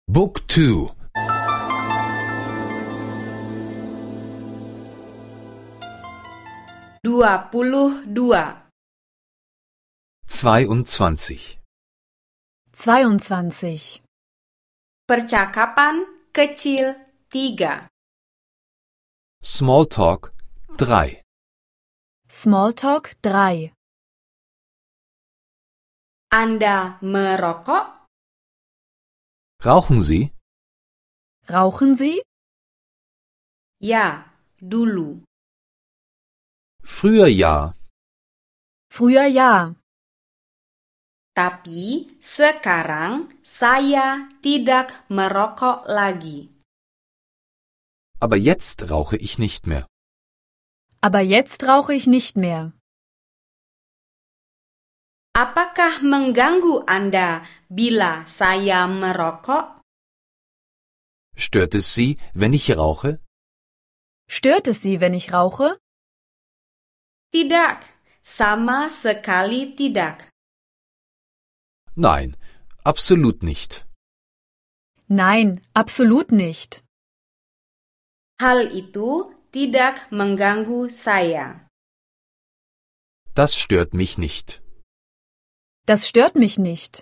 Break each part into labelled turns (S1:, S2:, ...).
S1: Book 2.
S2: 22.
S1: 22.
S3: 22.
S2: Percakapan kecil 3.
S1: Smalltalk 3.
S3: Smalltalk 3.
S2: Anda merokok?
S1: Rauchen Sie?
S3: Rauchen Sie?
S2: Ya, dulu.
S1: Früher ja,
S3: Früher ja,
S2: Tapi sekarang saya tidak merokok lagi.
S1: aber jetzt rauche ich nicht mehr.
S3: aber jetzt rauche ich nicht mehr.
S2: Apakah mengganggu Anda bila saya merokok?
S1: Stört es Sie, wenn ich rauche?
S3: Stört es Sie, wenn ich rauche?
S2: Tidak, sama sekali tidak.
S1: Nein, absolut nicht.
S3: Nein, absolut nicht.
S2: Hal itu tidak mengganggu saya.
S1: Das stört mich nicht.
S3: Das stört mich nicht.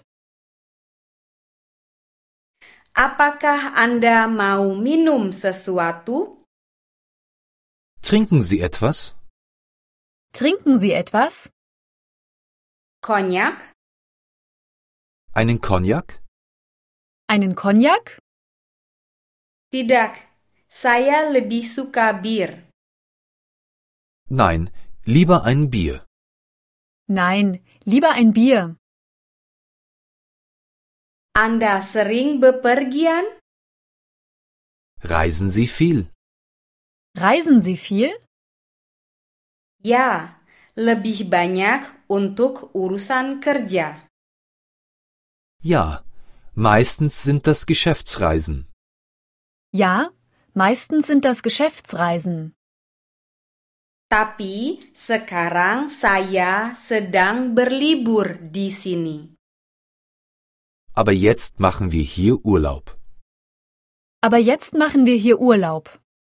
S2: Apakah Anda mau minum sesuatu?
S1: Trinken Sie etwas?
S3: Trinken Sie etwas?
S2: Konyak?
S1: Einen Cognac?
S3: Einen Cognac?
S2: Tidak, saya lebih suka bir.
S1: Nein, lieber ein Bier.
S3: Nein, lieber ein Bier.
S2: Anda sering bepergian?
S1: Reisen Sie viel?
S3: Reisen Sie viel?
S2: Ya, lebih banyak untuk urusan kerja.
S1: Ja, meistens sind das Geschäftsreisen.
S3: Ja, meistens sind das Geschäftsreisen.
S2: Tapi sekarang saya sedang berlibur di sini.
S1: Aber jetzt machen wir hier Urlaub.
S3: Aber jetzt machen wir hier Urlaub.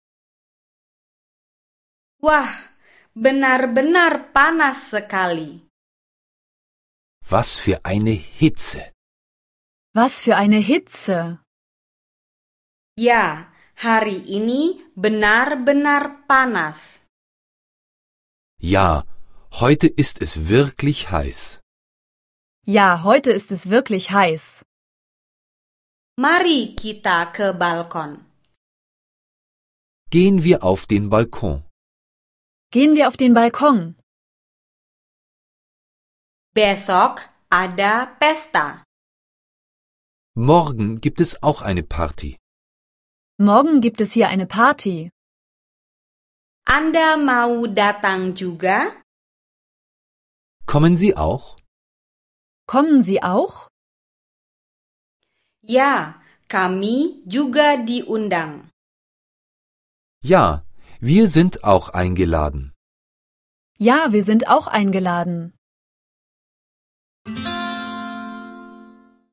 S2: Wah, benar-benar panas sekali.
S1: Was für eine Hitze.
S3: Was für eine Hitze.
S2: Ya, hari ini benar-benar panas.
S1: Ja, heute ist es wirklich heiß.
S3: Ja, heute ist es wirklich heiß.
S2: Mari kita ke balkon.
S1: Gehen wir auf den Balkon.
S3: Gehen wir auf den Balkon.
S2: Besok ada pesta.
S1: Morgen gibt es auch eine Party.
S3: Morgen gibt es hier eine Party.
S2: Anda mau datang juga?
S1: Kommen Sie auch?
S3: Kommen Sie auch?
S2: Ya, kami juga diundang.
S1: Ja, wir sind auch eingeladen.
S3: Ja, wir sind auch eingeladen.